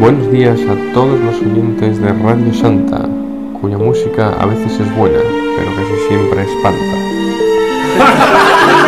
Buenos días a todos los oyentes de Radio Santa, cuya música a veces es buena, pero casi siempre espanta.